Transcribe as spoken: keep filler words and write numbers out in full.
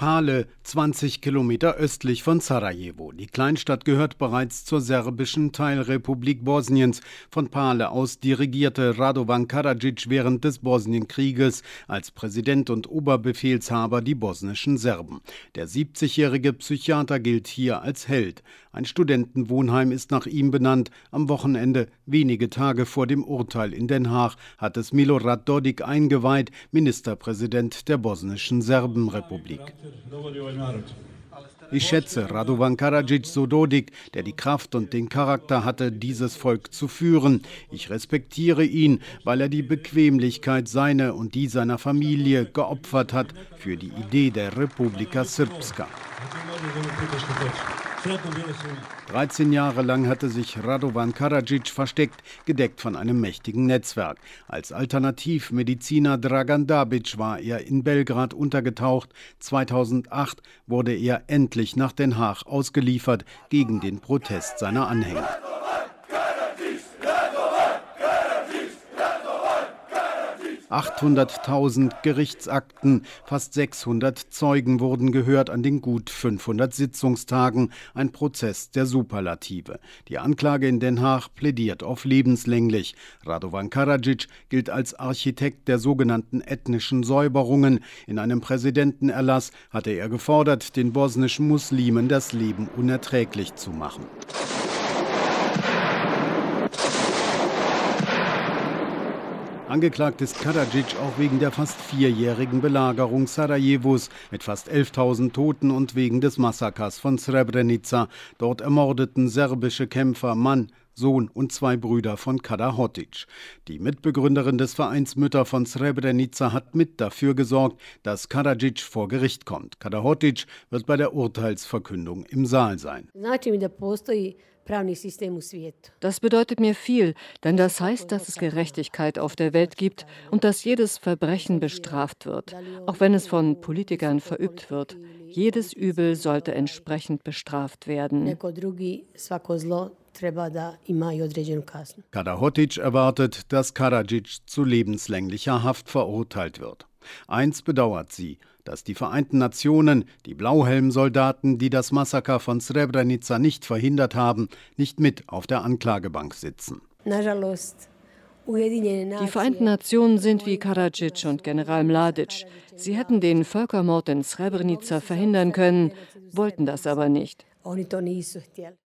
Pale, zwanzig Kilometer östlich von Sarajevo. Die Kleinstadt gehört bereits zur serbischen Teilrepublik Bosniens. Von Pale aus dirigierte Radovan Karadžić während des Bosnienkrieges als Präsident und Oberbefehlshaber die bosnischen Serben. Der siebzigjährige Psychiater gilt hier als Held. Ein Studentenwohnheim ist nach ihm benannt. Am Wochenende, wenige Tage vor dem Urteil in Den Haag, hat es Milorad Dodik eingeweiht, Ministerpräsident der bosnischen Serbenrepublik. Ich schätze Radovan Karadžić, so Dodik, der die Kraft und den Charakter hatte, dieses Volk zu führen. Ich respektiere ihn, weil er die Bequemlichkeit seiner und die seiner Familie geopfert hat für die Idee der Republika Srpska. dreizehn Jahre lang hatte sich Radovan Karadžić versteckt, gedeckt von einem mächtigen Netzwerk. Als Alternativmediziner Dragan Dabić war er in Belgrad untergetaucht. zweitausendacht wurde er endlich nach Den Haag ausgeliefert gegen den Protest seiner Anhänger. achthunderttausend Gerichtsakten, fast sechshundert Zeugen wurden gehört an den gut fünfhundert Sitzungstagen, ein Prozess der Superlative. Die Anklage in Den Haag plädiert auf lebenslänglich. Radovan Karadžić gilt als Architekt der sogenannten ethnischen Säuberungen. In einem Präsidentenerlass hatte er gefordert, den bosnischen Muslimen das Leben unerträglich zu machen. Angeklagt ist Karadžić auch wegen der fast vierjährigen Belagerung Sarajevos mit fast elftausend Toten und wegen des Massakers von Srebrenica. Dort ermordeten serbische Kämpfer Mann, Sohn und zwei Brüder von Kada Hotić. Die Mitbegründerin des Vereins Mütter von Srebrenica hat mit dafür gesorgt, dass Karadžić vor Gericht kommt. Kada Hotić wird bei der Urteilsverkündung im Saal sein. Das bedeutet mir viel, denn das heißt, dass es Gerechtigkeit auf der Welt gibt und dass jedes Verbrechen bestraft wird, auch wenn es von Politikern verübt wird. Jedes Übel sollte entsprechend bestraft werden. Kada Hotić erwartet, dass Karadžić zu lebenslänglicher Haft verurteilt wird. Eins bedauert sie, dass die Vereinten Nationen, die Blauhelmsoldaten, die das Massaker von Srebrenica nicht verhindert haben, nicht mit auf der Anklagebank sitzen. Die Vereinten Nationen sind wie Karadžić und General Mladić. Sie hätten den Völkermord in Srebrenica verhindern können, wollten das aber nicht.